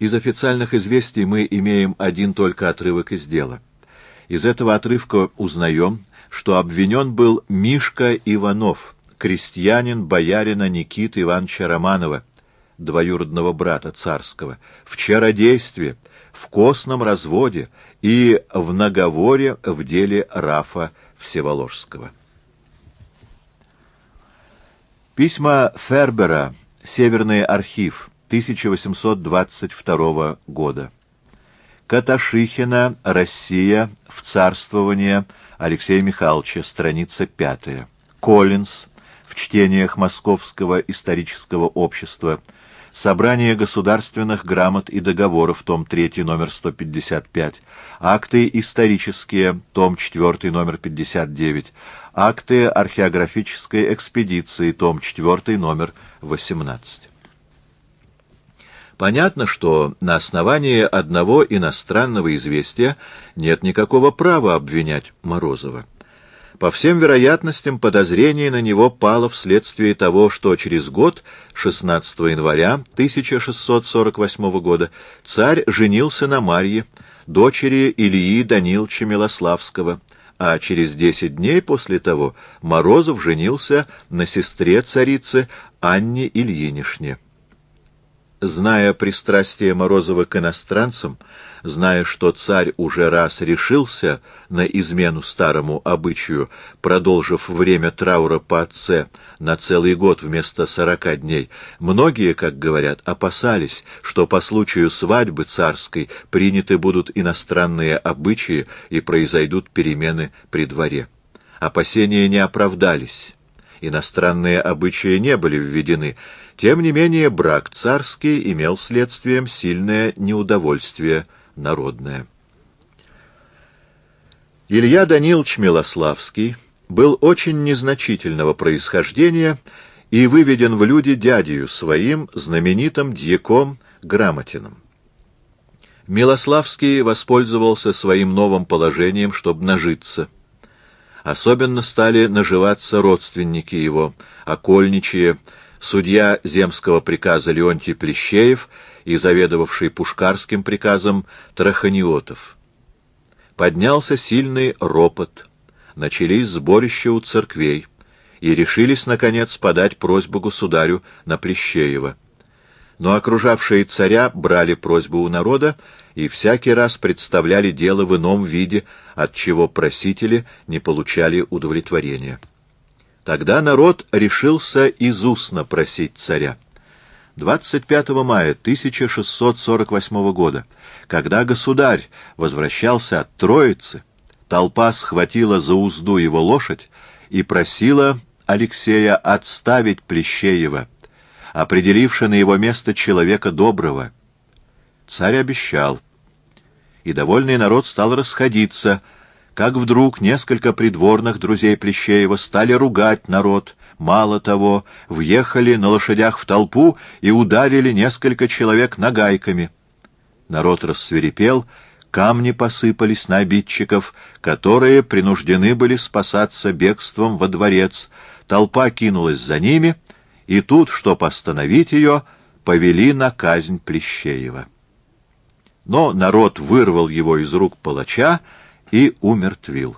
Из официальных известий мы имеем один только отрывок из дела. Из этого отрывка узнаем, что обвинен был Мишка Иванов, крестьянин боярина Никиты Ивановича Романова, двоюродного брата царского, в чародействе, в косном разводе и в наговоре в деле Рафа Всеволожского. Письма Фербера, Северный архив, 1822 года. Каташихина, Россия, в царствование Алексея Михайловича, страница 5. Коллинз, в чтениях Московского исторического общества, Собрание государственных грамот и договоров, том 3, номер 155, Акты исторические, том 4, номер 59, Акты археографической экспедиции, том 4, номер 18. Понятно, что на основании одного иностранного известия нет никакого права обвинять Морозова. По всем вероятностям, подозрение на него пало вследствие того, что через год, 16 января 1648 года, царь женился на Марье, дочери Ильи Даниловича Милославского, а через 10 дней после того Морозов женился на сестре царицы Анне Ильинишне. Зная пристрастие Морозова к иностранцам, зная, что царь уже раз решился на измену старому обычаю, продолжив время траура по отце на целый год вместо 40 дней, многие, как говорят, опасались, что по случаю свадьбы царской приняты будут иностранные обычаи и произойдут перемены при дворе. Опасения не оправдались. Иностранные обычаи не были введены. Тем не менее, брак царский имел следствием сильное неудовольствие народное. Илья Данилович Милославский был очень незначительного происхождения и выведен в люди дядею своим, знаменитым дьяком Грамотиным. Милославский воспользовался своим новым положением, чтобы нажиться. Особенно стали наживаться родственники его, окольничьи, судья земского приказа Леонтий Плещеев и заведовавший пушкарским приказом Траханиотов. Поднялся сильный ропот, начались сборища у церквей, и решились, наконец, подать просьбу государю на Плещеева. Но окружавшие царя брали просьбу у народа и всякий раз представляли дело в ином виде, от чего просители не получали удовлетворения. Тогда народ решился из устно просить царя. 25 мая 1648 года, когда государь возвращался от Троицы, толпа схватила за узду его лошадь и просила Алексея отставить Плещеева, определивши на его место человека доброго. Царь обещал, и довольный народ стал расходиться, как вдруг несколько придворных друзей Плещеева стали ругать народ. Мало того, въехали на лошадях в толпу и ударили несколько человек нагайками. Народ рассвирепел, камни посыпались на обидчиков, которые принуждены были спасаться бегством во дворец. Толпа кинулась за ними, и тут, чтоб остановить ее, повели на казнь Плещеева. Но народ вырвал его из рук палача и умертвил.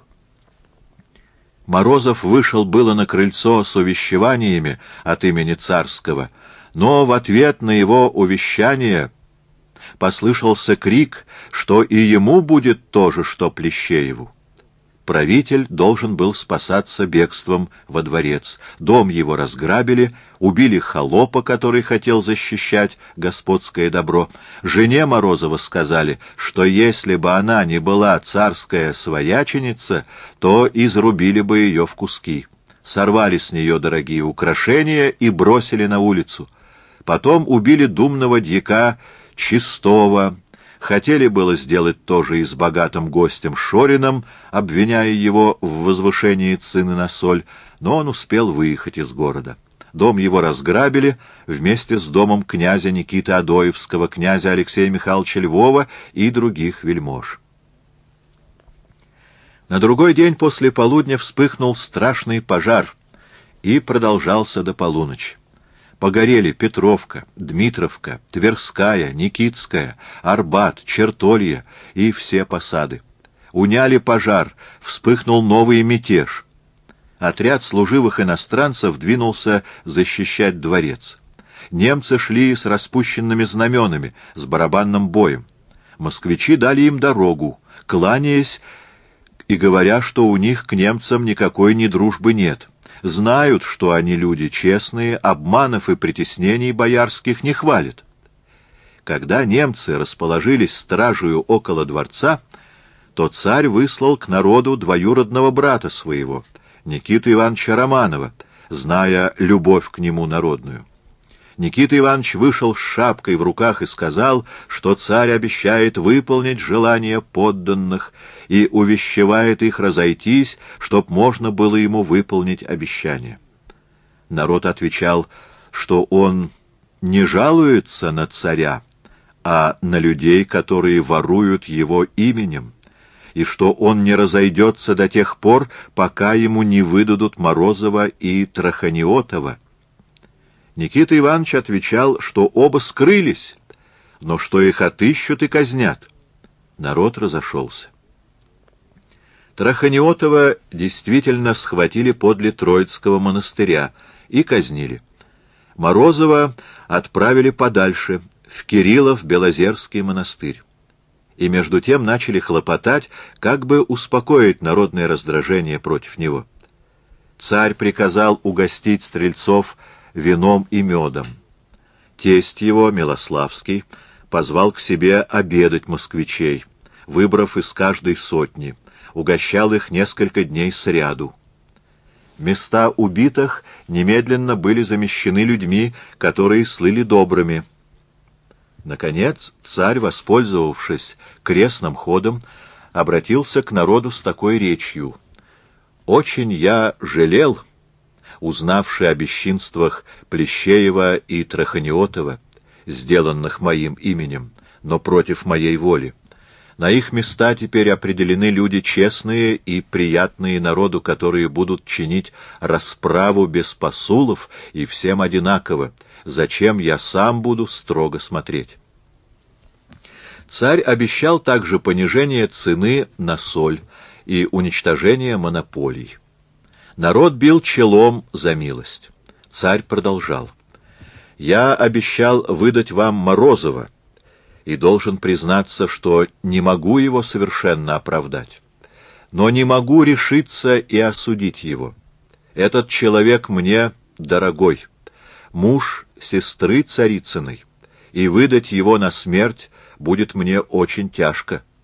Морозов вышел было на крыльцо с увещеваниями от имени царского, но в ответ на его увещание послышался крик, что и ему будет то же, что Плещееву. Правитель должен был спасаться бегством во дворец. Дом его разграбили, убили холопа, который хотел защищать господское добро. Жене Морозова сказали, что если бы она не была царская свояченица, то изрубили бы ее в куски. Сорвали с нее дорогие украшения и бросили на улицу. Потом убили думного дьяка Чистого. Хотели было сделать то же и с богатым гостем Шорином, обвиняя его в возвышении цены на соль, но он успел выехать из города. Дом его разграбили вместе с домом князя Никиты Адоевского, князя Алексея Михайловича Львова и других вельмож. На другой день после полудня вспыхнул страшный пожар и продолжался до полуночи. Погорели Петровка, Дмитровка, Тверская, Никитская, Арбат, Чертолье и все посады. Уняли пожар, вспыхнул новый мятеж. Отряд служивых иностранцев двинулся защищать дворец. Немцы шли с распущенными знаменами, с барабанным боем. Москвичи дали им дорогу, кланяясь и говоря, что у них к немцам никакой ни дружбы нет. Знают, что они люди честные, обманов и притеснений боярских не хвалят. Когда немцы расположились стражею около дворца, то царь выслал к народу двоюродного брата своего, Никиту Ивановича Романова, зная любовь к нему народную. Никита Иванович вышел с шапкой в руках и сказал, что царь обещает выполнить желания подданных и увещевает их разойтись, чтоб можно было ему выполнить обещание. Народ отвечал, что он не жалуется на царя, а на людей, которые воруют его именем, и что он не разойдется до тех пор, пока ему не выдадут Морозова и Траханиотова. Никита Иванович отвечал, что оба скрылись, но что их отыщут и казнят. Народ разошелся. Траханиотова действительно схватили подле Троицкого монастыря и казнили. Морозова отправили подальше, в Кириллов-Белозерский монастырь. И между тем начали хлопотать, как бы успокоить народное раздражение против него. Царь приказал угостить стрельцов вином и медом. Тесть его, Милославский, позвал к себе обедать москвичей, выбрав из каждой сотни, угощал их несколько дней сряду. Места убитых немедленно были замещены людьми, которые слыли добрыми. Наконец, царь, воспользовавшись крестным ходом, обратился к народу с такой речью: «Очень я жалел, узнавший о бесчинствах Плещеева и Траханиотова, сделанных моим именем, но против моей воли. На их места теперь определены люди честные и приятные народу, которые будут чинить расправу без посулов и всем одинаково, зачем я сам буду строго смотреть». Царь обещал также понижение цены на соль и уничтожение монополий. Народ бил челом за милость. Царь продолжал: «Я обещал выдать вам Морозова, и должен признаться, что не могу его совершенно оправдать. Но не могу решиться и осудить его. Этот человек мне дорогой, муж сестры Царицыной, и выдать его на смерть будет мне очень тяжко.